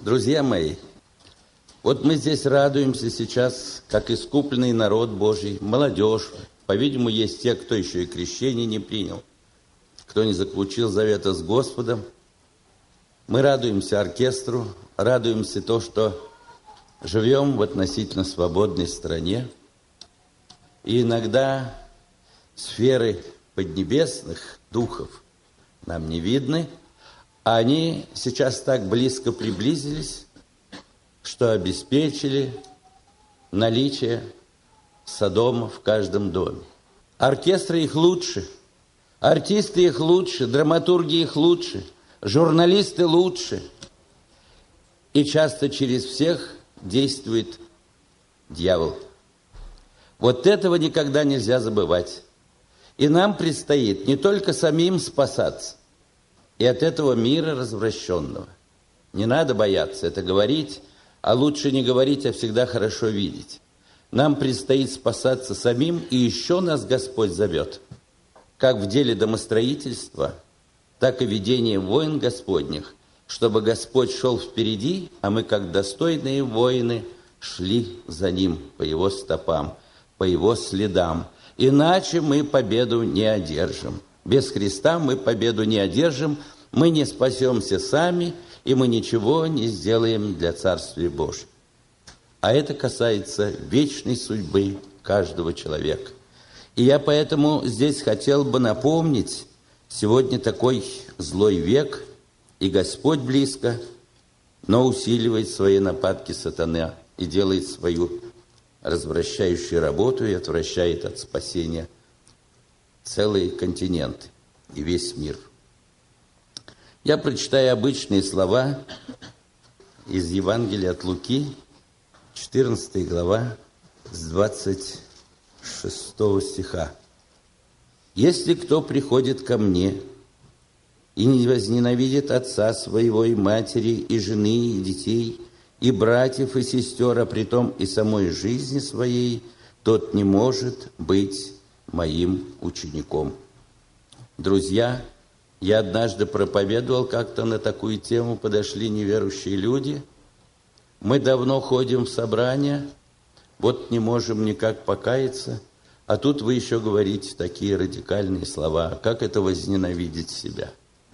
Друзья мои, вот мы здесь радуемся сейчас, как искупленный народ Божий, молодежь. По-видимому, есть те, кто еще и крещение не принял, кто не заключил завета с Господом. Мы радуемся оркестру, радуемся то, что живем в относительно свободной стране. И иногда сферы поднебесных духов нам не видны, а они сейчас так близко приблизились, что обеспечили наличие Содома в каждом доме. Оркестры их лучше, артисты их лучше, драматурги их лучше, журналисты лучше. И часто через всех действует дьявол. Вот этого никогда нельзя забывать. И нам предстоит не только самим спасаться и от этого мира развращенного. Не надо бояться это говорить, а лучше не говорить, а всегда хорошо видеть. Нам предстоит спасаться самим, и еще нас Господь зовет, как в деле домостроительства, так и ведения войн Господних, чтобы Господь шел впереди, а мы, как достойные воины, шли за Ним по Его стопам, по Его следам. Иначе мы победу не одержим. Без Христа мы победу не одержим, мы не спасемся сами, и мы ничего не сделаем для Царствия Божьего. А это касается вечной судьбы каждого человека. И я поэтому здесь хотел бы напомнить, сегодня такой злой век, и Господь близко, но усиливает свои нападки сатана и делает свою развращающую работу и отвращает от спасения целые континенты и весь мир. Я прочитаю обычные слова из Евангелия от Луки, 14 глава, с 26 стиха. «Если кто приходит ко мне и не возненавидит отца своего и матери, и жены, и детей, и братьев, и сестер, а притом и самой жизни своей, тот не может быть моим учеником». Друзья, я однажды проповедовал как-то на такую тему, подошли неверующие люди. Мы давно ходим в собрания, вот не можем никак покаяться, а тут вы еще говорите такие радикальные слова. Как это возненавидеть себя?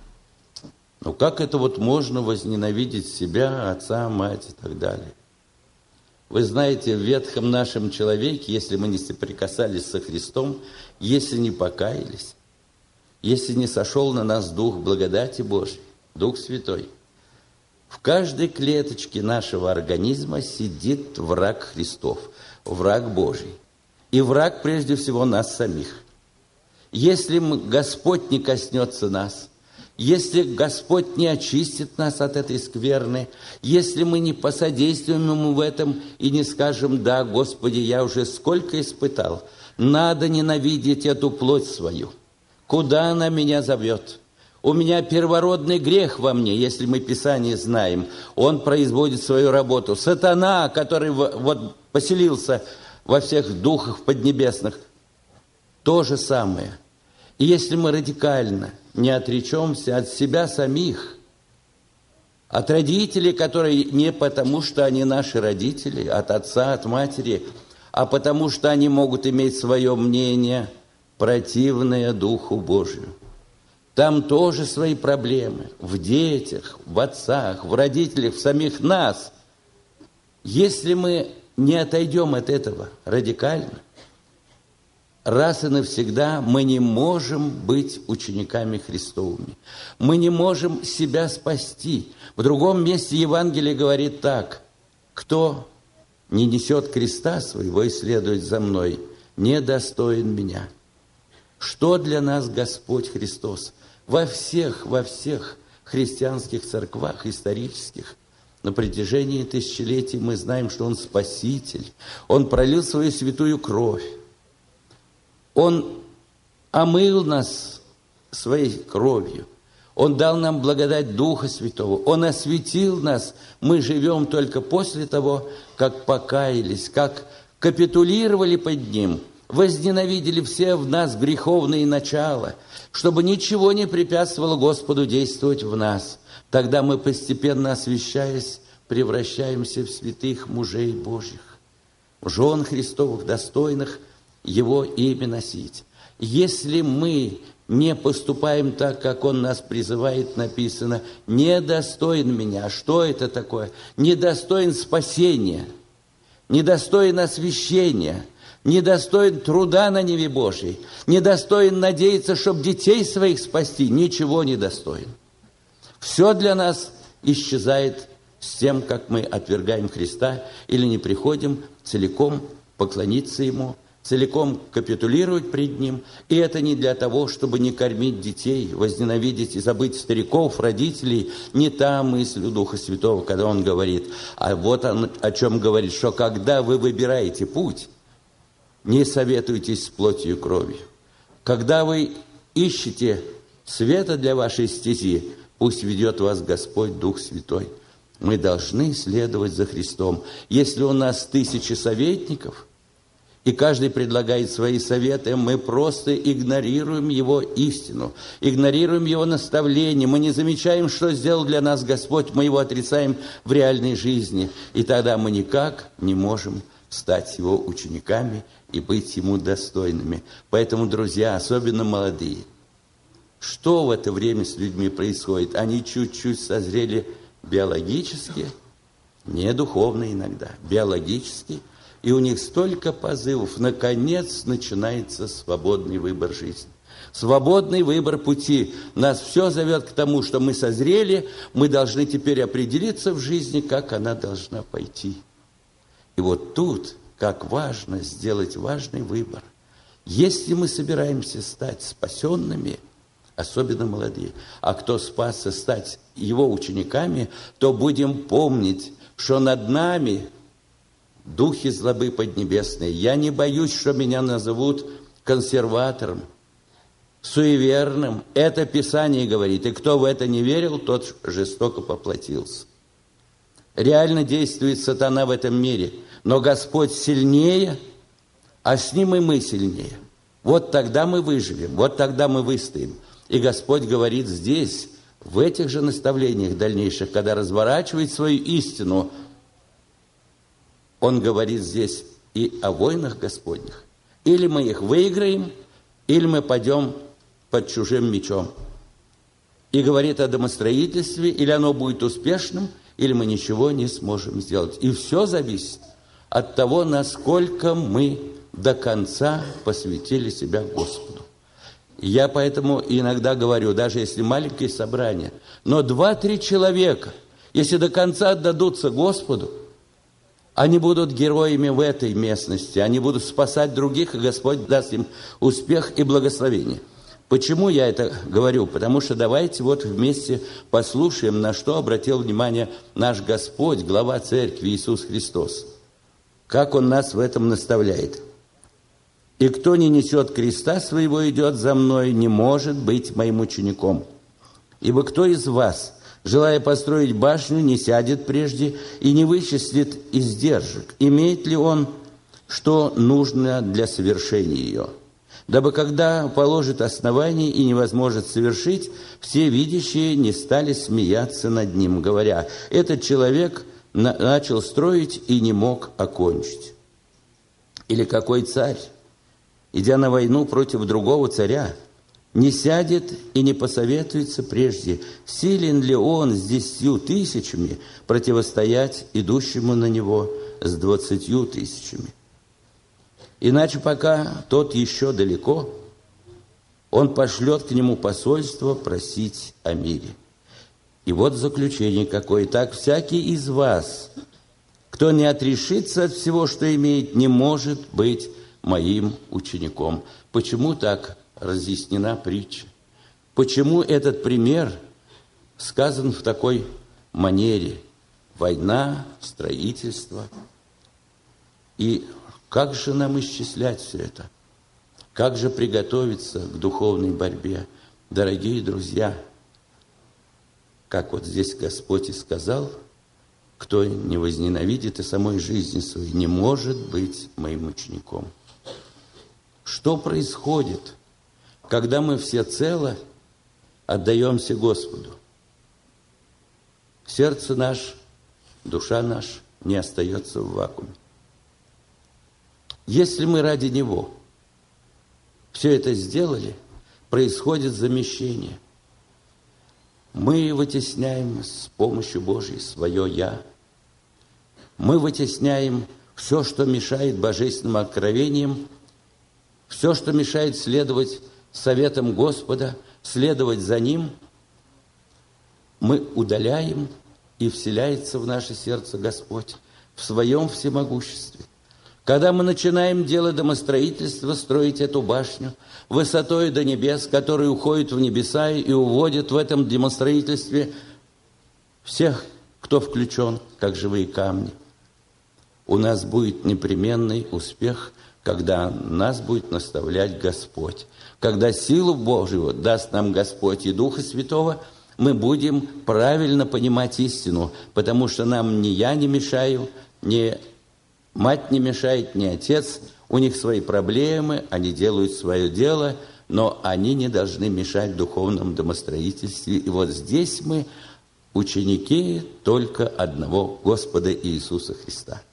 Ну, как это вот можно возненавидеть себя, отца, мать и так далее? Вы знаете, в ветхом нашем человеке, если мы не соприкасались со Христом, если не покаялись, если не сошел на нас Дух благодати Божьей, Дух Святой, в каждой клеточке нашего организма сидит враг Христов, враг Божий. И враг, прежде всего, нас самих. Если Господь не коснется нас, если Господь не очистит нас от этой скверны, если мы не посодействуем Ему в этом и не скажем: «Да, Господи, я уже сколько испытал, надо ненавидеть эту плоть свою. Куда она меня зовет? У меня первородный грех во мне», если мы Писание знаем, он производит свою работу. Сатана, который вот поселился во всех духах поднебесных, то же самое. И если мы радикально не отречемся от себя самих, от родителей, которые не потому, что они наши родители, от отца, от матери, а потому, что они могут иметь свое мнение, противное Духу Божию. Там тоже свои проблемы в детях, в отцах, в родителях, в самих нас. Если мы не отойдем от этого радикально, раз и навсегда мы не можем быть учениками Христовыми. Мы не можем себя спасти. В другом месте Евангелие говорит так: «Кто не несет креста своего и следует за мной, недостоин меня». Что для нас Господь Христос? Во всех христианских церквах исторических на протяжении тысячелетий мы знаем, что Он Спаситель. Он пролил свою святую кровь. Он омыл нас своей кровью. Он дал нам благодать Духа Святого. Он осветил нас. Мы живем только после того, как покаялись, как капитулировали под Ним, возненавидели все в нас греховные начала, чтобы ничего не препятствовало Господу действовать в нас. Тогда мы, постепенно освящаясь, превращаемся в святых мужей Божьих, в жен Христовых, достойных Его имя носить. Если мы не поступаем так, как Он нас призывает, написано, недостоин меня. Что это такое? Недостоин спасения, недостоин освящения, недостоин труда на ниве Божьей, недостоин надеяться, чтобы детей своих спасти, ничего не достоин. Все для нас исчезает с тем, как мы отвергаем Христа или не приходим целиком поклониться Ему, целиком капитулировать пред Ним. И это не для того, чтобы не кормить детей, возненавидеть и забыть стариков, родителей. Не та мысль у Духа Святого, когда Он говорит. А вот Он о чем говорит, что когда вы выбираете путь, не советуйтесь с плотью и кровью. Когда вы ищете света для вашей стези, пусть ведет вас Господь Дух Святой. Мы должны следовать за Христом. Если у нас 1000 советников, и каждый предлагает свои советы, мы просто игнорируем Его истину, игнорируем Его наставление, мы не замечаем, что сделал для нас Господь, мы Его отрицаем в реальной жизни, и тогда мы никак не можем стать Его учениками и быть Ему достойными. Поэтому, друзья, особенно молодые, что в это время с людьми происходит? Они чуть-чуть созрели биологически, не духовно иногда, биологически, и у них столько позывов. Наконец начинается свободный выбор жизни. Свободный выбор пути. Нас все зовет к тому, что мы созрели, мы должны теперь определиться в жизни, как она должна пойти. И вот тут, как важно сделать важный выбор. Если мы собираемся стать спасенными, особенно молодые, а кто спасся стать Его учениками, то будем помнить, что над нами духи злобы поднебесные. Я не боюсь, что меня назовут консерватором, суеверным. Это Писание говорит. И кто в это не верил, тот жестоко поплатился. Реально действует сатана в этом мире. Но Господь сильнее, а с Ним и мы сильнее. Вот тогда мы выживем, вот тогда мы выстоим. И Господь говорит здесь, в этих же наставлениях дальнейших, когда разворачивает свою истину, Он говорит здесь и о войнах Господних. Или мы их выиграем, или мы пойдем под чужим мечом. И говорит о домостроительстве, или оно будет успешным, или мы ничего не сможем сделать. И все зависит от того, насколько мы до конца посвятили себя Господу. Я поэтому иногда говорю, даже если маленькие собрания, но 2-3 человека, если до конца отдадутся Господу, они будут героями в этой местности, они будут спасать других, и Господь даст им успех и благословение. Почему я это говорю? Потому что давайте вот вместе послушаем, на что обратил внимание наш Господь, глава Церкви Иисус Христос. Как Он нас в этом наставляет. «И кто не несет креста своего, идет за мной, не может быть моим учеником. Ибо кто из вас, желая построить башню, не сядет прежде и не вычислит издержек, имеет ли он, что нужно для совершения ее? Дабы, когда положит основание и не возможет совершить, все видящие не стали смеяться над ним, говоря, этот человек начал строить и не мог окончить. Или какой царь, идя на войну против другого царя, не сядет и не посоветуется прежде, силен ли он с 10 000 противостоять идущему на него с 20 000. Иначе, пока тот еще далеко, он пошлет к нему посольство просить о мире. И вот заключение какое. Так всякий из вас, кто не отрешится от всего, что имеет, не может быть моим учеником. Почему так разъяснена притча? Почему этот пример сказан в такой манере? Война, строительство. И как же нам исчислять все это? Как же приготовиться к духовной борьбе? Дорогие друзья, как вот здесь Господь и сказал, кто не возненавидит и самой жизни своей, не может быть моим учеником. Что происходит, когда мы всецело отдаемся Господу? Сердце наше душа наша не остается в вакууме. Если мы ради Него все это сделали, происходит замещение. Мы вытесняем с помощью Божьей свое «я». Мы вытесняем все, что мешает божественным откровениям, все, что мешает следовать советам Господа, следовать за Ним, мы удаляем, и вселяется в наше сердце Господь в Своем всемогуществе. Когда мы начинаем дело домостроительства, строить эту башню высотой до небес, которая уходит в небеса и уводит в этом домостроительстве всех, кто включен, как живые камни, у нас будет непременный успех, когда нас будет наставлять Господь. Когда силу Божию даст нам Господь и Духа Святого, мы будем правильно понимать истину, потому что нам ни я не мешаю, ни мать не мешает, ни отец. У них свои проблемы, они делают свое дело, но они не должны мешать в духовном домостроительстве. И вот здесь мы ученики только одного Господа Иисуса Христа.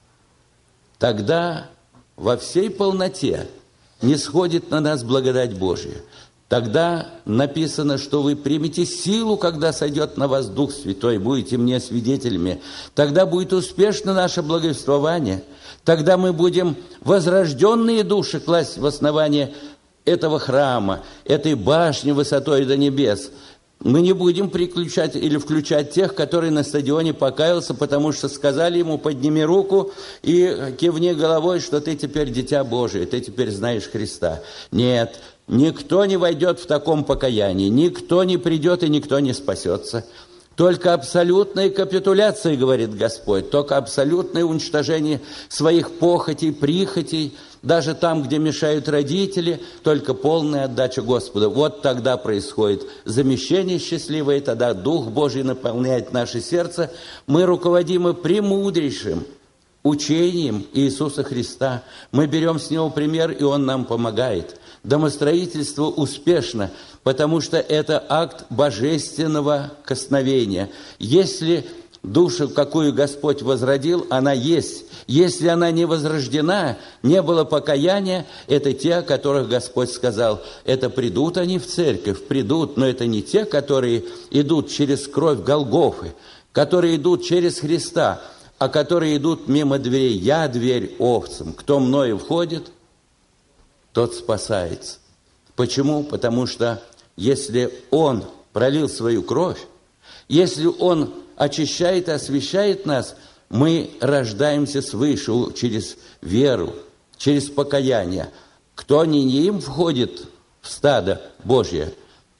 Тогда во всей полноте не сходит на нас благодать Божия. Тогда написано, что вы примете силу, когда сойдет на вас Дух Святой, будете мне свидетелями. Тогда будет успешно наше благовествование. Тогда мы будем возрожденные души класть в основание этого храма, этой башни высотой до небес. Мы не будем приключать или включать тех, которые на стадионе покаялся, потому что сказали ему: подними руку и кивни головой, что ты теперь дитя Божие, ты теперь знаешь Христа. Нет, никто не войдет в таком покаянии, никто не придет и никто не спасется. Только абсолютная капитуляция, говорит Господь, только абсолютное уничтожение своих похотей, прихотей, даже там, где мешают родители, только полная отдача Господу. Вот тогда происходит замещение счастливое, тогда Дух Божий наполняет наше сердце. Мы руководимы премудрейшим учением Иисуса Христа. Мы берем с Него пример, и Он нам помогает. Домостроительство успешно, потому что это акт божественного косновения. Если душу, какую Господь возродил, она есть. Если она не возрождена, не было покаяния, это те, о которых Господь сказал, это придут они в церковь, придут, но это не те, которые идут через кровь Голгофы, которые идут через Христа, а которые идут мимо дверей. Я дверь овцам, кто мною входит, тот спасается. Почему? Потому что если Он пролил свою кровь, если Он очищает и освящает нас, мы рождаемся свыше через веру, через покаяние. Кто не им входит в стадо Божье,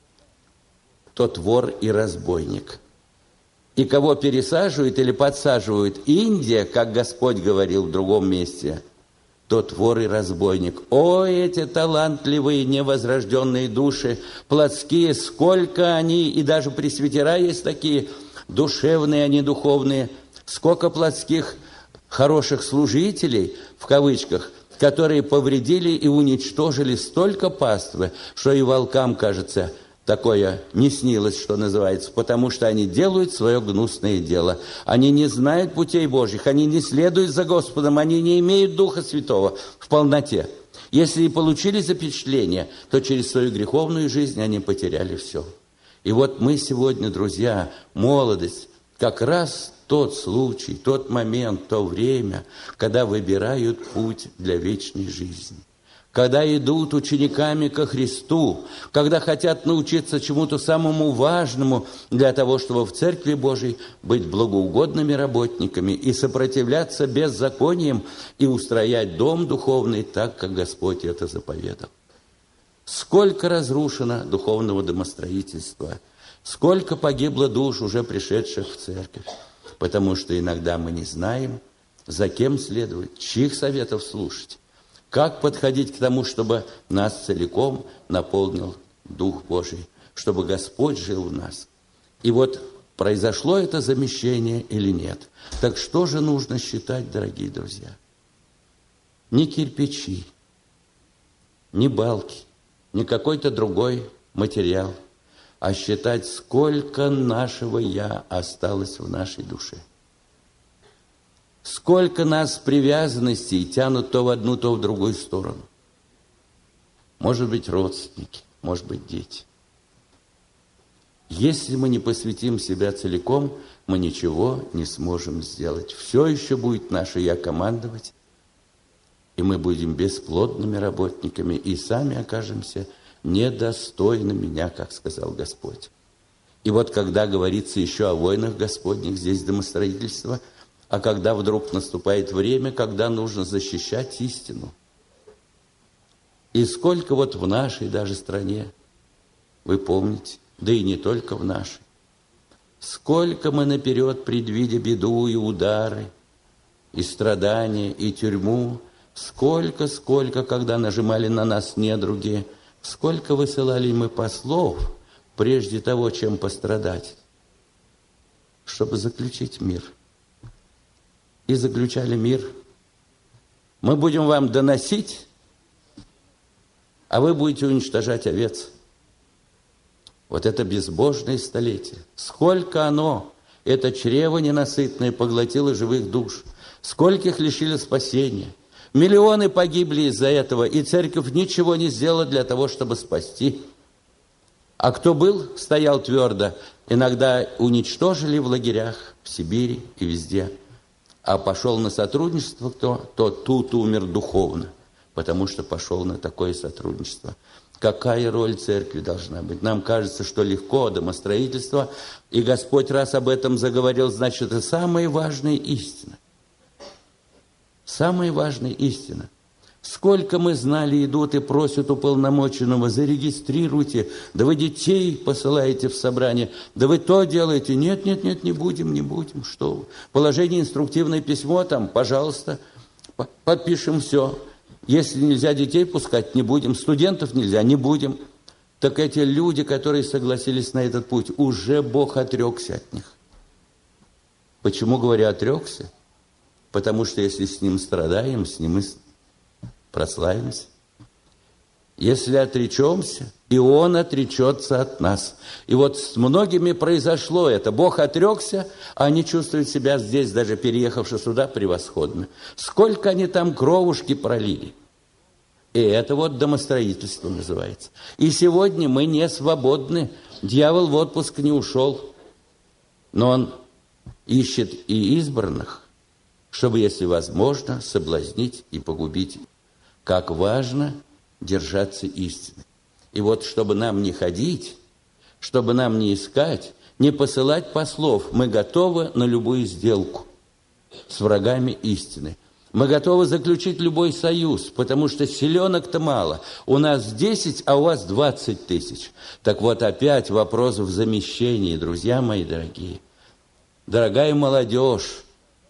тот вор и разбойник. И кого пересаживают или подсаживают Индия, как Господь говорил в другом месте, тот вор и разбойник. О, эти талантливые невозрожденные души, плотские, сколько они, и даже пресвитера есть такие, душевные, они духовные, сколько плотских хороших служителей, в кавычках, которые повредили и уничтожили столько паствы, что и волкам, кажется, такое не снилось, что называется, потому что они делают свое гнусное дело. Они не знают путей Божьих, они не следуют за Господом, они не имеют Духа Святого в полноте. Если и получили запечатление, то через свою греховную жизнь они потеряли все. И вот мы сегодня, друзья, молодость, как раз тот случай, тот момент, то время, когда выбирают путь для вечной жизни. Когда идут учениками ко Христу, когда хотят научиться чему-то самому важному для того, чтобы в Церкви Божией быть благоугодными работниками и сопротивляться беззакониям и устроять дом духовный так, как Господь это заповедал. Сколько разрушено духовного домостроительства, сколько погибло душ, уже пришедших в Церковь, потому что иногда мы не знаем, за кем следовать, чьих советов слушать. Как подходить к тому, чтобы нас целиком наполнил Дух Божий, чтобы Господь жил в нас? И вот произошло это замещение или нет? Так что же нужно считать, дорогие друзья? Не кирпичи, не балки, не какой-то другой материал, а считать, сколько нашего «я» осталось в нашей душе. Сколько нас привязанностей тянут то в одну, то в другую сторону. Может быть, родственники, может быть, дети. Если мы не посвятим себя целиком, мы ничего не сможем сделать. Все еще будет наше «я» командовать, и мы будем бесплодными работниками, и сами окажемся недостойны меня, как сказал Господь. И вот когда говорится еще о войнах Господних, здесь домостроительство, а когда вдруг наступает время, когда нужно защищать истину. И сколько вот в нашей даже стране, вы помните, да и не только в нашей, сколько мы наперед, предвидя беду и удары, и страдания, и тюрьму, сколько, когда нажимали на нас недруги, сколько высылали мы послов, прежде того, чем пострадать, чтобы заключить мир. И заключали мир. Мы будем вам доносить, а вы будете уничтожать овец. Вот это безбожное столетие. Сколько оно, это чрево ненасытное, поглотило живых душ. Скольких лишили спасения. Миллионы погибли из-за этого, и церковь ничего не сделала для того, чтобы спасти. А кто был, стоял твердо. Иногда уничтожили в лагерях, в Сибири и везде. А пошел на сотрудничество кто, то тут умер духовно, потому что пошел на такое сотрудничество. Какая роль церкви должна быть? Нам кажется, что легко, домостроительство, и Господь раз об этом заговорил, значит, это самая важная истина. Самая важная истина. Сколько мы знали, идут и просят уполномоченного, зарегистрируйте, да вы детей посылаете в собрание, да вы то делаете. Нет, не будем, что вы. Положение инструктивное письмо там, пожалуйста, подпишем все. Если нельзя детей пускать, не будем, студентов нельзя, не будем. Так эти люди, которые согласились на этот путь, уже Бог отрекся от них. Почему, говорю, отрекся? Потому что если с Ним страдаем, с Ним и прославимся. Если отречемся, и Он отречется от нас. И вот с многими произошло это. Бог отрекся, а они чувствуют себя здесь, даже переехавши сюда, превосходно. Сколько они там кровушки пролили. И это вот домостроительство называется. И сегодня мы не свободны. Дьявол в отпуск не ушел. Но он ищет и избранных, чтобы, если возможно, соблазнить и погубить. Как важно держаться истины. И вот, чтобы нам не ходить, чтобы нам не искать, не посылать послов, мы готовы на любую сделку с врагами истины. Мы готовы заключить любой союз, потому что селенок-то мало. У нас 10, а у вас 20 тысяч. Так вот опять вопрос в замещении, друзья мои дорогие. Дорогая молодежь,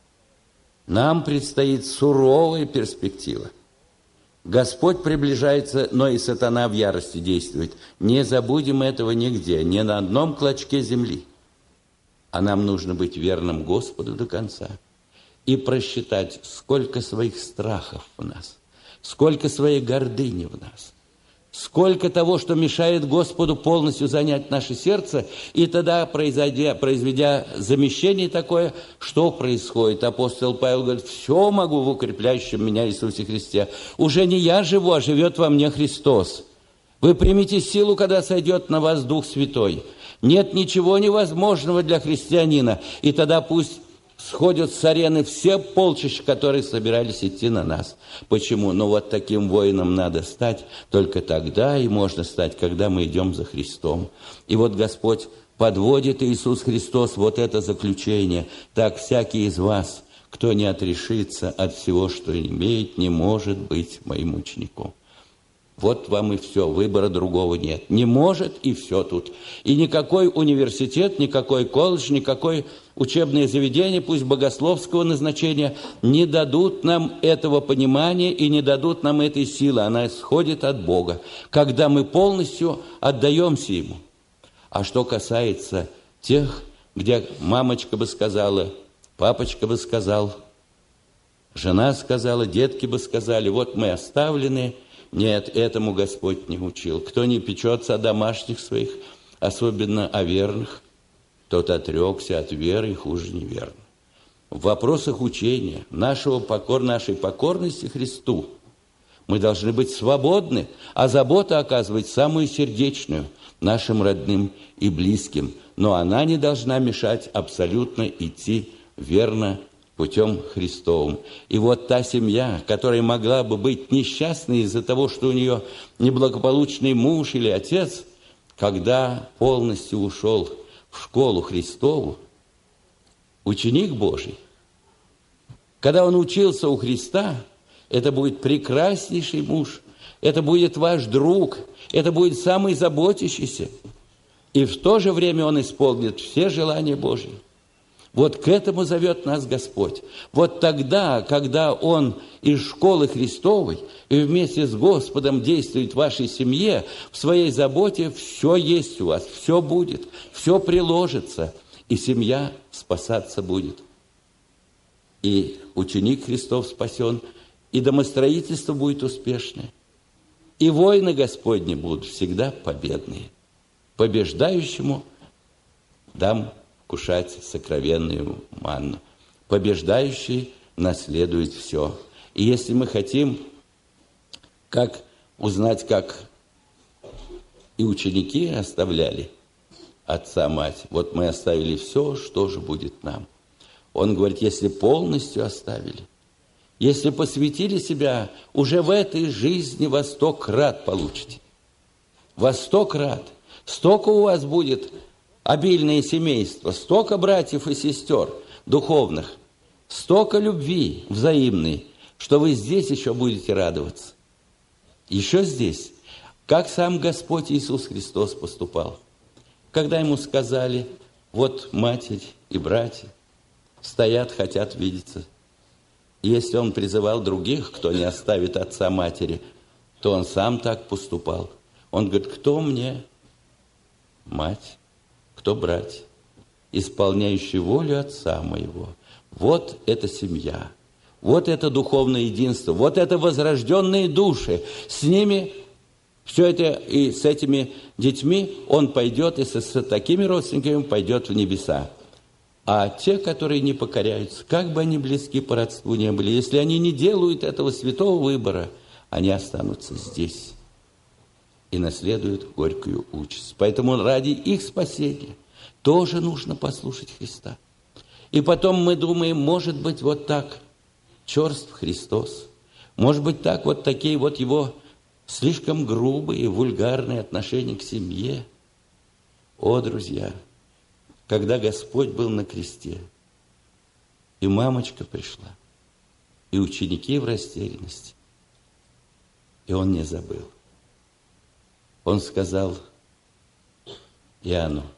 нам предстоит суровая перспектива. Господь приближается, но и сатана в ярости действует. Не забудем этого нигде, ни на одном клочке земли. А нам нужно быть верным Господу до конца и просчитать, сколько своих страхов в нас, сколько своей гордыни в нас, сколько того, что мешает Господу полностью занять наше сердце, и тогда, произведя замещение такое, что происходит? Апостол Павел говорит, все могу в укрепляющем меня Иисусе Христе. Уже не я живу, а живет во мне Христос. Вы примите силу, когда сойдет на вас Дух Святой. Нет ничего невозможного для христианина, и тогда пусть сходят с арены все полчища, которые собирались идти на нас. Почему? Ну вот таким воином надо стать, только тогда и можно стать, когда мы идем за Христом. И вот Господь подводит Иисус Христос вот это заключение. Так всякий из вас, кто не отрешится от всего, что имеет, не может быть моим учеником. Вот вам и все, выбора другого нет. Не может, и все тут. И никакой университет, никакой колледж, никакое учебное заведение, пусть богословского назначения, не дадут нам этого понимания и не дадут нам этой силы. Она исходит от Бога, когда мы полностью отдаемся Ему. А что касается тех, где мамочка бы сказала, папочка бы сказал, жена сказала, детки бы сказали, вот мы оставлены. Нет, этому Господь не учил. Кто не печется о домашних своих, особенно о верных, тот отрекся от веры и хуже неверно. в вопросах учения, нашей покорности Христу, мы должны быть свободны, а забота оказывать самую сердечную нашим родным и близким. Но она не должна мешать абсолютно идти верно путем Христовым. И вот та семья, которая могла бы быть несчастной из-за того, что у нее неблагополучный муж или отец, когда полностью ушел в школу Христову, ученик Божий, когда он учился у Христа, это будет прекраснейший муж, это будет ваш друг, это будет самый заботящийся. И в то же время он исполнит все желания Божьи. Вот к этому зовет нас Господь. Вот тогда, когда Он из школы Христовой и вместе с Господом действует в вашей семье, в своей заботе все есть у вас, все будет, все приложится, и семья спасаться будет. И ученик Христов спасен, и домостроительство будет успешное, и войны Господни будут всегда победные. Побеждающему дам кушать сокровенную манну. Побеждающий наследует все. И если мы хотим узнать, как и ученики оставляли отца, мать, вот мы оставили все, что же будет нам? Он говорит, если полностью оставили, если посвятили себя, уже в этой жизни во 100 крат получите. Во 100 крат. Столько у вас будет обильное семейство, столько братьев и сестер духовных, столько любви взаимной, что вы здесь еще будете радоваться. Еще здесь. Как сам Господь Иисус Христос поступал. Когда ему сказали, вот матерь и братья стоят, хотят видеться. И если он призывал других, кто не оставит отца, матери, то он сам так поступал. Он говорит, кто мне мать, кто братья, исполняющие волю отца моего. Вот это семья, вот это духовное единство, вот это возрожденные души. С ними все это, и с этими детьми он пойдет, и с такими родственниками пойдет в небеса. А те, которые не покоряются, как бы они близки по родству не были, если они не делают этого святого выбора, они останутся здесь и наследуют горькую участь. Поэтому ради их спасения тоже нужно послушать Христа. И потом мы думаем, может быть, вот так черств Христос, может быть, так вот такие вот его слишком грубые, вульгарные отношения к семье. О, друзья! Когда Господь был на кресте, и мамочка пришла, и ученики в растерянности, и он не забыл. Он сказал Иоанну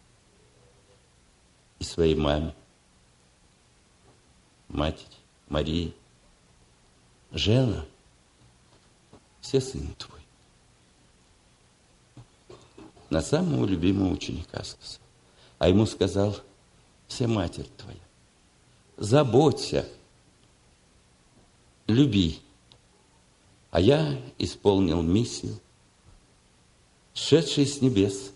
и своей маме, матери Марии, Жена, все сын твой. На самого любимого ученика сказал. А ему сказал, все матерь твоя, заботься, люби. А я исполнил миссию, сшедший с небес,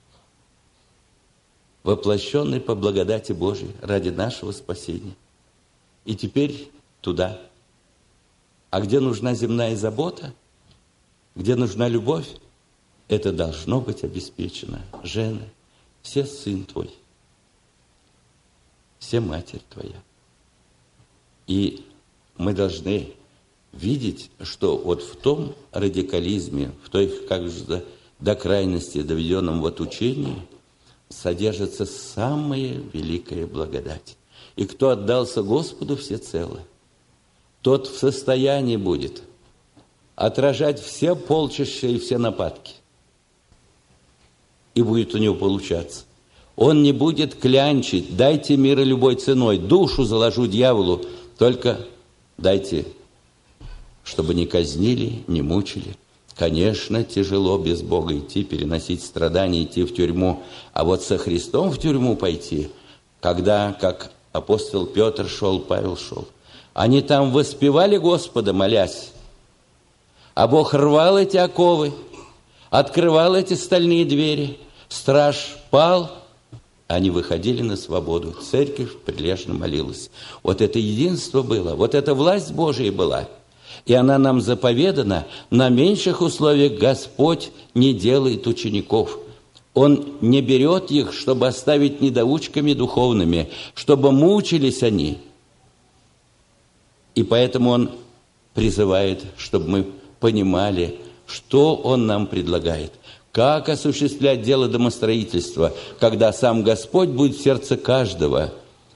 воплощенный по благодати Божией ради нашего спасения. И теперь туда. А где нужна земная забота, где нужна любовь, это должно быть обеспечено. Жена, все сын твой, все матерь твоя. И мы должны видеть, что вот в том радикализме, в той, как же до крайности доведенном вот учении, содержится самая великая благодать. И кто отдался Господу всецело, тот в состоянии будет отражать все полчища и все нападки. И будет у него получаться. Он не будет клянчить, дайте мира любой ценой, душу заложу дьяволу, только дайте, чтобы не казнили, не мучили. Конечно, тяжело без Бога идти, переносить страдания, идти в тюрьму, а вот со Христом в тюрьму пойти, когда, как апостол Петр шел, Павел шел, они там воспевали Господа, молясь, а Бог рвал эти оковы, открывал эти стальные двери, страж пал, Они выходили на свободу. Церковь прилежно молилась. Вот это единство было, вот эта власть Божия была. И она нам заповедана. На меньших условиях Господь не делает учеников. Он не берет их, чтобы оставить недоучками духовными, чтобы мучились они. И поэтому Он призывает, чтобы мы понимали, что Он нам предлагает. Как осуществлять дело домостроительства, когда сам Господь будет в сердце каждого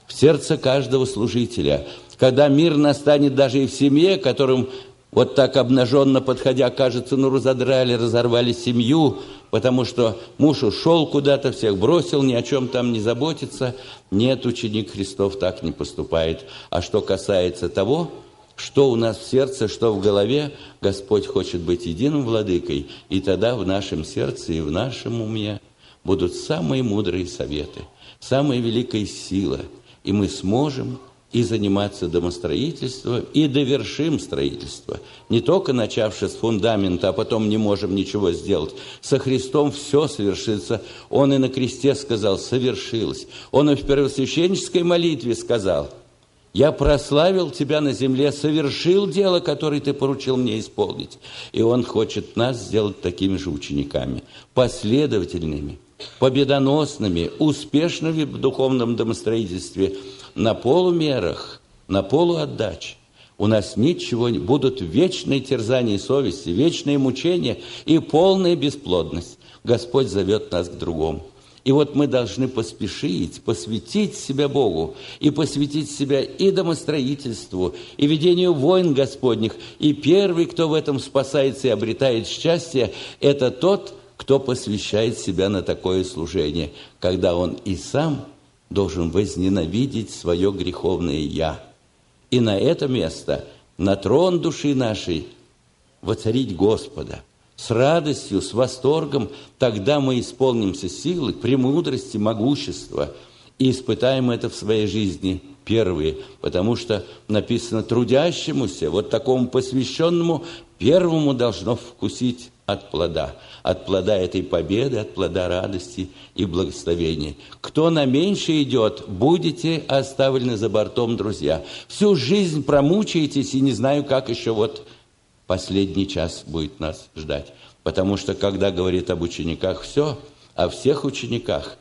служителя, когда мир настанет даже и в семье, которым вот так обнаженно подходя, кажется, разорвали семью, потому что муж ушел куда-то, всех бросил, ни о чем там не заботится. Нет, ученик Христов так не поступает. А что касается того, что у нас в сердце, что в голове, Господь хочет быть единым владыкой, и тогда в нашем сердце и в нашем уме будут самые мудрые советы, самая великая сила, и мы сможем и заниматься домостроительством, и довершим строительство. Не только начавши с фундамента, а потом не можем ничего сделать. Со Христом все совершится. Он и на кресте сказал: совершилось. Он и в первосвященнической молитве сказал: я прославил тебя на земле, совершил дело, которое ты поручил мне исполнить. И Он хочет нас сделать такими же учениками, последовательными, победоносными, успешными в духовном домостроительстве, на полумерах, на полуотдаче. У нас ничего не будут вечные терзания совести, вечные мучения и полная бесплодность. Господь зовет нас к другому. И вот мы должны поспешить, посвятить себя Богу, и посвятить себя и домостроительству, и ведению войн Господних. И первый, кто в этом спасается и обретает счастье, это тот, кто посвящает себя на такое служение, когда он и сам должен возненавидеть свое греховное «я». И на это место, на трон души нашей, воцарить Господа. С радостью, с восторгом, тогда мы исполнимся силы, премудрости, могущества и испытаем это в своей жизни первые, потому что написано: трудящемуся, вот такому посвященному, первому должно вкусить от плода этой победы, от плода радости и благословения. Кто на меньше идет, будете оставлены за бортом, друзья. Всю жизнь промучаетесь, и не знаю, как еще вот последний час будет нас ждать. Потому что, когда говорит об учениках, все, о всех учениках,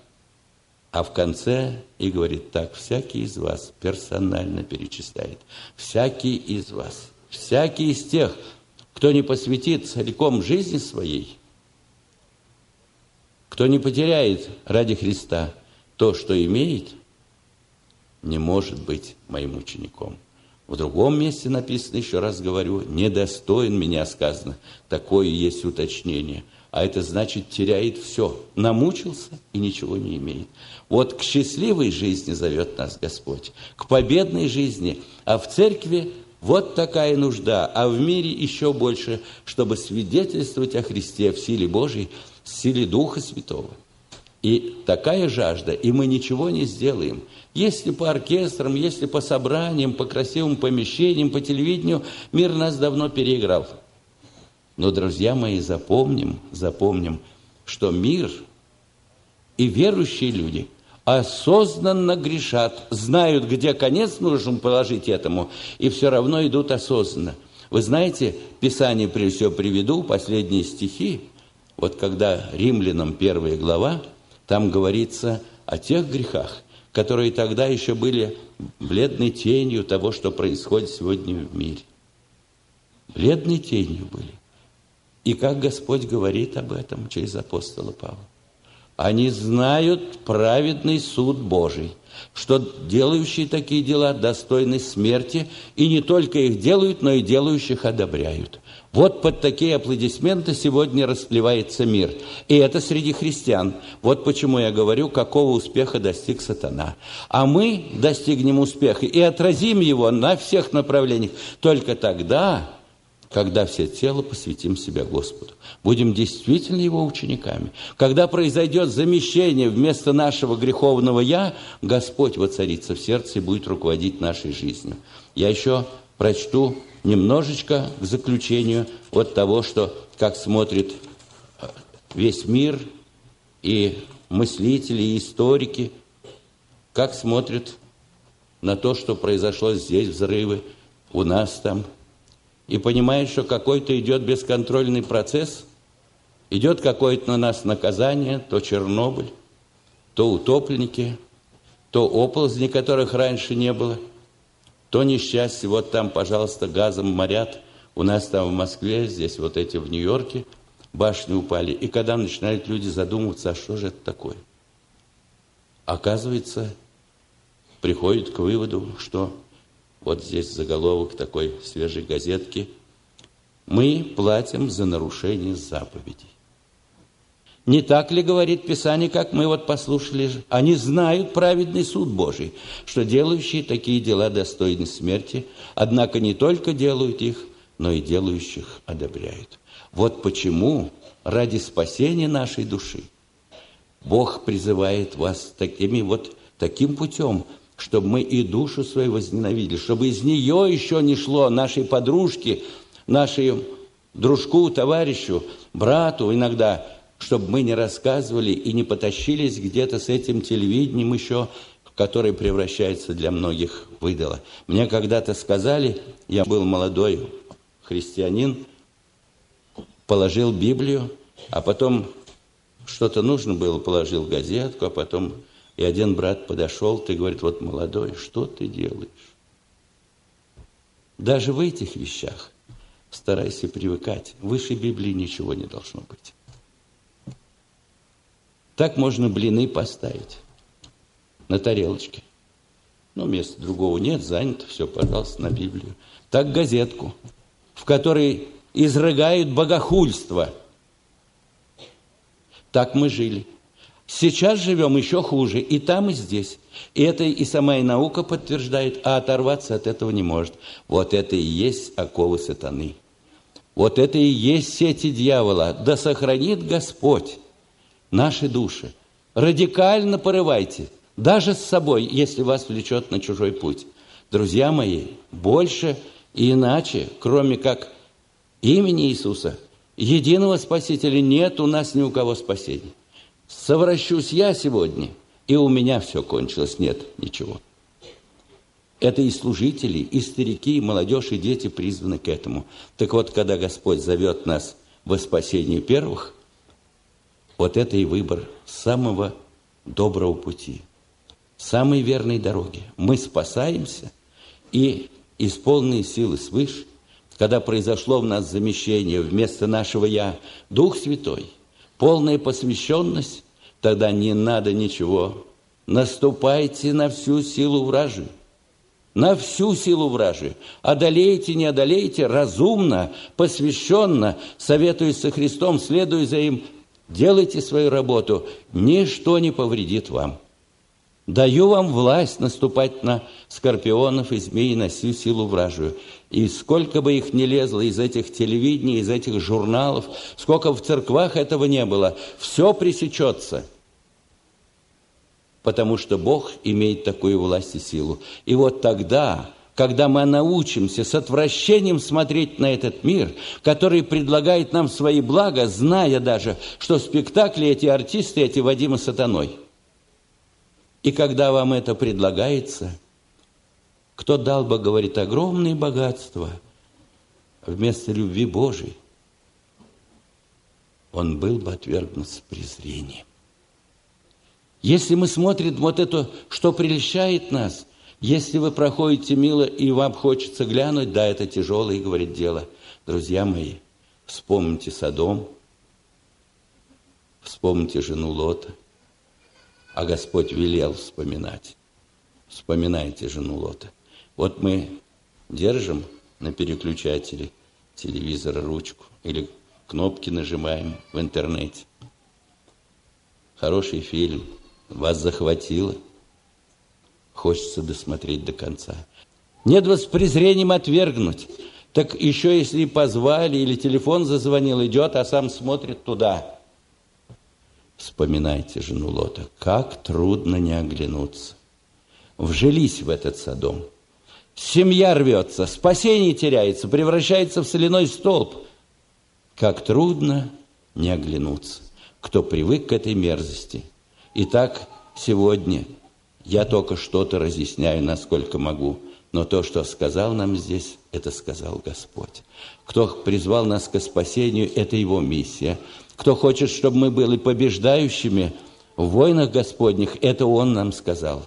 а в конце и говорит так: всякий из вас, персонально перечисляет, всякий из вас, всякий из тех, кто не посвятит целиком жизни своей, кто не потеряет ради Христа то, что имеет, не может быть моим учеником. В другом месте написано, еще раз говорю, недостоин меня, сказано. Такое есть уточнение. А это значит, теряет все. Намучился и ничего не имеет. Вот к счастливой жизни зовет нас Господь, к победной жизни. А в церкви вот такая нужда, а в мире еще больше, чтобы свидетельствовать о Христе в силе Божьей, в силе Духа Святого. И такая жажда, и мы ничего не сделаем. Если по оркестрам, если по собраниям, по красивым помещениям, по телевидению, мир нас давно переиграл. Но, друзья мои, запомним, что мир и верующие люди осознанно грешат, знают, где конец нужно положить этому, и все равно идут осознанно. Вы знаете, Писание, прежде всего, приведу, последние стихи. Вот когда Римлянам 1 глава, там говорится о тех грехах, которые тогда еще были бледной тенью того, что происходит сегодня в мире. Бледной тенью были. И как Господь говорит об этом через апостола Павла. Они знают праведный суд Божий, что делающие такие дела достойны смерти, и не только их делают, но и делающих одобряют. Вот под такие аплодисменты сегодня расплевается мир. И это среди христиан. Вот почему я говорю, какого успеха достиг сатана. А мы достигнем успеха и отразим его на всех направлениях только тогда, когда всецело посвятим себя Господу. Будем действительно Его учениками. Когда произойдет замещение вместо нашего греховного «я», Господь воцарится в сердце и будет руководить нашей жизнью. Я еще прочту немножечко к заключению вот того, что как смотрит весь мир и мыслители, и историки, как смотрят на то, что произошло здесь, взрывы, у нас там, и понимают, что какой-то идет бесконтрольный процесс, идет какое-то на нас наказание, то Чернобыль, то утопленники, то оползни, которых раньше не было, то несчастье, вот там, пожалуйста, газом морят, у нас там в Москве, здесь вот эти в Нью-Йорке башни упали. И когда начинают люди задумываться, а что же это такое? Оказывается, приходят к выводу, что вот здесь заголовок такой свежей газетки: мы платим за нарушение заповедей. Не так ли говорит Писание, как мы вот послушали? Они знают праведный суд Божий, что делающие такие дела достойны смерти, однако не только делают их, но и делающих одобряют. Вот почему ради спасения нашей души Бог призывает вас таким путем, чтобы мы и душу свою возненавидели, чтобы из нее еще не шло нашей подружке, нашей дружку, товарищу, брату иногда, чтобы мы не рассказывали и не потащились где-то с этим телевидением еще, которое превращается для многих в идола. Мне когда-то сказали, я был молодой христианин, положил Библию, а потом что-то нужно было, положил газетку, а потом и один брат подошел, ты, говорит, вот молодой, что ты делаешь? Даже в этих вещах старайся привыкать. Выше Библии ничего не должно быть. Так можно блины поставить на тарелочке. Но места другого нет, занято, все, пожалуйста, на Библию. Так газетку, в которой изрыгают богохульство. Так мы жили. Сейчас живем еще хуже, и там, и здесь. И это и сама и наука подтверждает, а оторваться от этого не может. Вот это и есть оковы сатаны. Вот это и есть сети дьявола. Да сохранит Господь наши души. Радикально порывайте, даже с собой, если вас влечет на чужой путь. Друзья мои, больше и иначе, кроме как имени Иисуса, единого Спасителя, нет у нас ни у кого спасения. Совращусь я сегодня, и у меня все кончилось. Нет, ничего. Это и служители, и старики, и молодежь, и дети призваны к этому. Так вот, когда Господь зовет нас во спасение первых, вот это и выбор самого доброго пути, самой верной дороги. Мы спасаемся, и из полной силы свыше, когда произошло в нас замещение вместо нашего «я», Дух Святой, полная посвященность, тогда не надо ничего. Наступайте на всю силу вражию. На всю силу вражию. Одолейте, не одолейте, разумно, посвященно, советуясь со Христом, следуя за им, делайте свою работу, ничто не повредит вам. Даю вам власть наступать на скорпионов и змей, на всю силу вражию. И сколько бы их ни лезло из этих телевидений, из этих журналов, сколько в церквах этого не было, все пресечется. Потому что Бог имеет такую власть и силу. И вот тогда, когда мы научимся с отвращением смотреть на этот мир, который предлагает нам свои блага, зная даже, что спектакли эти артисты, эти водимы сатаной. И когда вам это предлагается, кто дал бы, говорит, огромные богатства вместо любви Божией, он был бы отвергнут с презрением. Если мы смотрим вот это, что прельщает нас, если вы проходите мило и вам хочется глянуть, да, это тяжелое, говорит, дело. Друзья мои, вспомните Содом, вспомните жену Лота, а Господь велел вспоминать. Вспоминайте жену Лота. Вот мы держим на переключателе телевизора ручку или кнопки нажимаем в интернете. Хороший фильм, вас захватило, хочется досмотреть до конца. Нет вас с презрением отвергнуть. Так еще если позвали или телефон зазвонил, идет, а сам смотрит туда. Вспоминайте жену Лота. Как трудно не оглянуться. Вжились в этот Содом. Семья рвется, спасение теряется, превращается в соляной столб. Как трудно не оглянуться, кто привык к этой мерзости. Итак, сегодня Я только что-то разъясняю, насколько могу. Но то, что сказал нам здесь, это сказал Господь. Кто призвал нас к спасению, это Его миссия. Кто хочет, чтобы мы были побеждающими в войнах Господних, это Он нам сказал.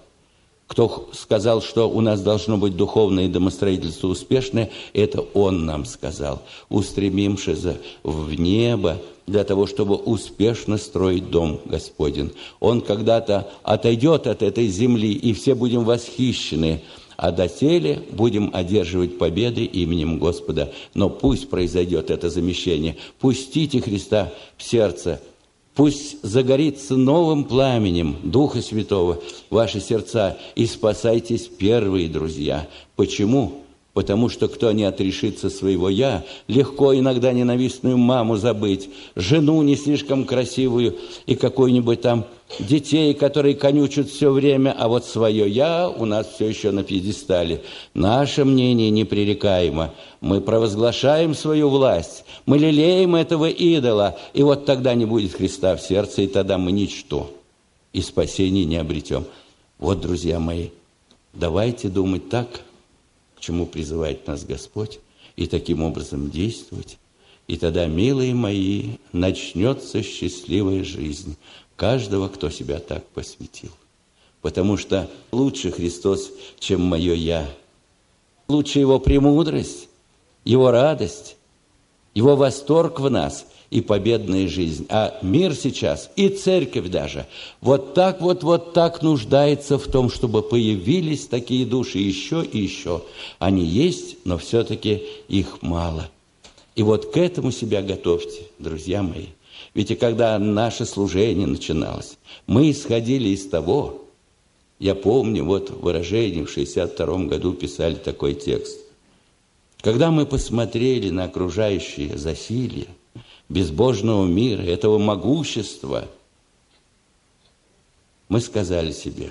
Кто сказал, что у нас должно быть духовное домостроительство успешное, это Он нам сказал. Устремимшись в небо для того, чтобы успешно строить дом Господень. Он когда-то отойдет от этой земли, и все будем восхищены, а доселе будем одерживать победы именем Господа. Но пусть произойдет это замещение. Пустите Христа в сердце. Пусть загорится новым пламенем Духа Святого ваши сердца, и спасайтесь первые, друзья. Почему? Потому что кто не отрешится своего «я», легко иногда ненавистную маму забыть, жену не слишком красивую и какую-нибудь там детей, которые конючат все время, а вот свое «я» у нас все еще на пьедестале. Наше мнение непререкаемо. Мы провозглашаем свою власть, мы лелеем этого идола, и вот тогда не будет Христа в сердце, и тогда мы ничто, и спасения не обретем. Вот, друзья мои, давайте думать так, к чему призывает нас Господь, и таким образом действовать. И тогда, милые мои, начнется счастливая жизнь каждого, кто себя так посвятил. Потому что лучше Христос, чем мое «я». Лучше Его премудрость, Его радость, Его восторг в нас и победная жизнь. А мир сейчас, и церковь даже, вот так нуждается в том, чтобы появились такие души еще и еще. Они есть, но все-таки их мало. И вот к этому себя готовьте, друзья мои. Ведь и когда наше служение начиналось, мы исходили из того, я помню, вот выражение в 1962 году писали такой текст. Когда мы посмотрели на окружающее засилье, безбожного мира, этого могущества, мы сказали себе,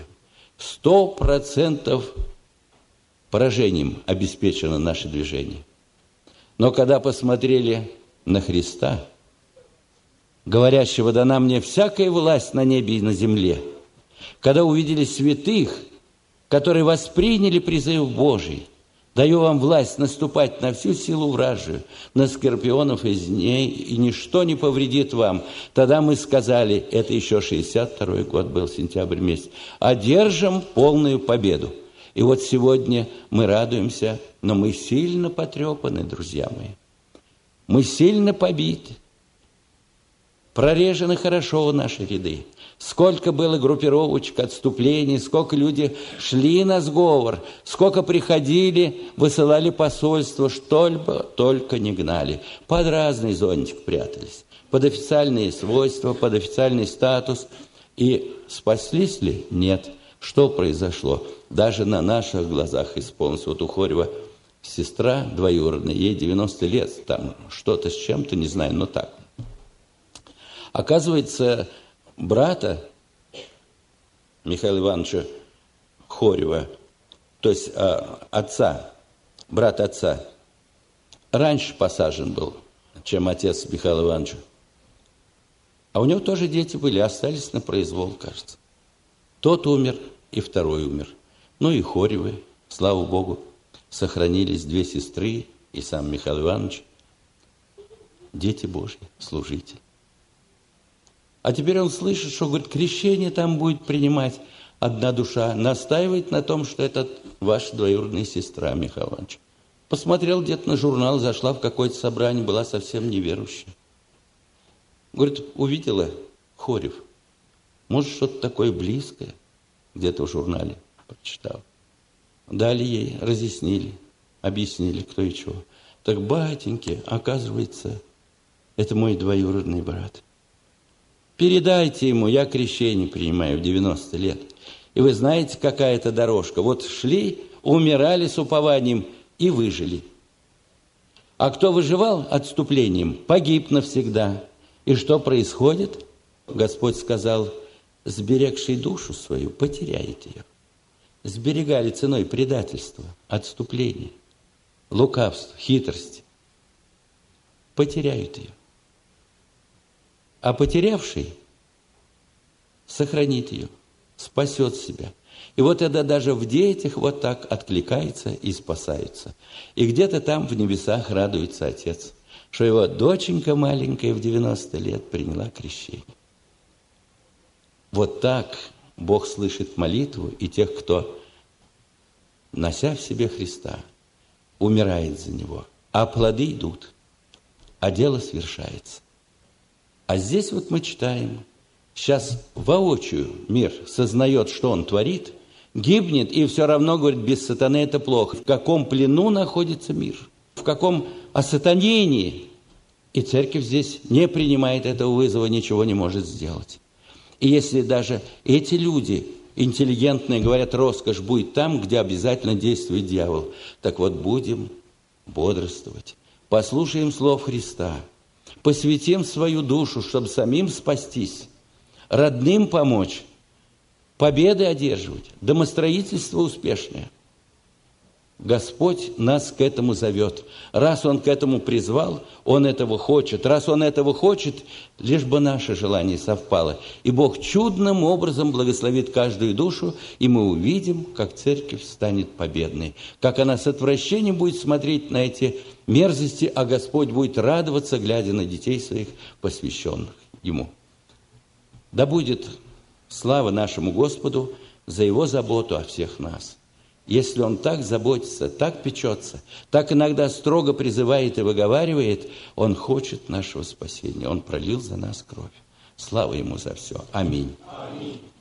100% поражением обеспечено наше движение. Но когда посмотрели на Христа, говорящего: «Дана мне всякая власть на небе и на земле», когда увидели святых, которые восприняли призыв Божий, «Даю вам власть наступать на всю силу вражию, на скорпионов и змей, и ничто не повредит вам». Тогда мы сказали, это еще 1962 год был, сентябрь месяц, одержим полную победу. И вот сегодня мы радуемся, но мы сильно потрепаны, друзья мои. Мы сильно побиты. Прорежены хорошо наши ряды. Сколько было группировочек, отступлений, сколько люди шли на сговор, сколько приходили, высылали посольство, что-либо только не гнали. Под разный зонтик прятались, под официальные свойства, под официальный статус. И спаслись ли? Нет. Что произошло? Даже на наших глазах исполнилось. Вот у Хорьева сестра двоюродная, ей 90 лет, там что-то с чем-то, не знаю, но так. Оказывается, брата Михаила Ивановича Хорьева, то есть отца, брат отца, раньше посажен был, чем отец Михаила Ивановича. А у него тоже дети были, остались на произвол, кажется. Тот умер, и второй умер. Ну и Хорьевы, слава Богу, сохранились две сестры и сам Михаил Иванович. Дети Божьи, служители. А теперь он слышит, что, говорит, крещение там будет принимать одна душа. Настаивает на том, что это ваша двоюродная сестра, Михаил Иванович. Посмотрел где-то на журнал, зашла в какое-то собрание, была совсем неверующая. Говорит, увидела Хорьев. Может, что-то такое близкое, где-то в журнале прочитал. Дали ей, разъяснили, объяснили, кто и чего. Так, батеньки, оказывается, это мой двоюродный брат. Передайте ему, я крещение принимаю в 90 лет. И вы знаете, какая это дорожка. Вот шли, умирали с упованием и выжили. А кто выживал отступлением, погиб навсегда. И что происходит? Господь сказал, сберегший душу свою, потеряет ее. Сберегали ценой предательства, отступления, лукавства, хитрости. Потеряют ее. А потерявший сохранит ее, спасет себя. И вот это даже в детях вот так откликается и спасаются. И где-то там в небесах радуется Отец, что его доченька маленькая в 90 лет приняла крещение. Вот так Бог слышит молитву и тех, кто, нося в себе Христа, умирает за Него. А плоды идут, а дело свершается. А здесь вот мы читаем, сейчас воочию мир сознает, что он творит, гибнет, и все равно говорит, без сатаны это плохо. В каком плену находится мир? В каком осатанении? И церковь здесь не принимает этого вызова, ничего не может сделать. И если даже эти люди интеллигентные говорят, роскошь будет там, где обязательно действует дьявол, так вот будем бодрствовать, послушаем слов Христа, посвятим свою душу, чтобы самим спастись, родным помочь, победы одерживать, домостроительство успешное. Господь нас к этому зовет. Раз Он к этому призвал, Он этого хочет. Раз Он этого хочет, лишь бы наше желание совпало. И Бог чудным образом благословит каждую душу, и мы увидим, как церковь станет победной. Как она с отвращением будет смотреть на эти мерзости, а Господь будет радоваться, глядя на детей своих, посвященных Ему. Да будет слава нашему Господу за Его заботу о всех нас. Если Он так заботится, так печется, так иногда строго призывает и выговаривает, Он хочет нашего спасения. Он пролил за нас кровь. Слава Ему за все. Аминь. Аминь.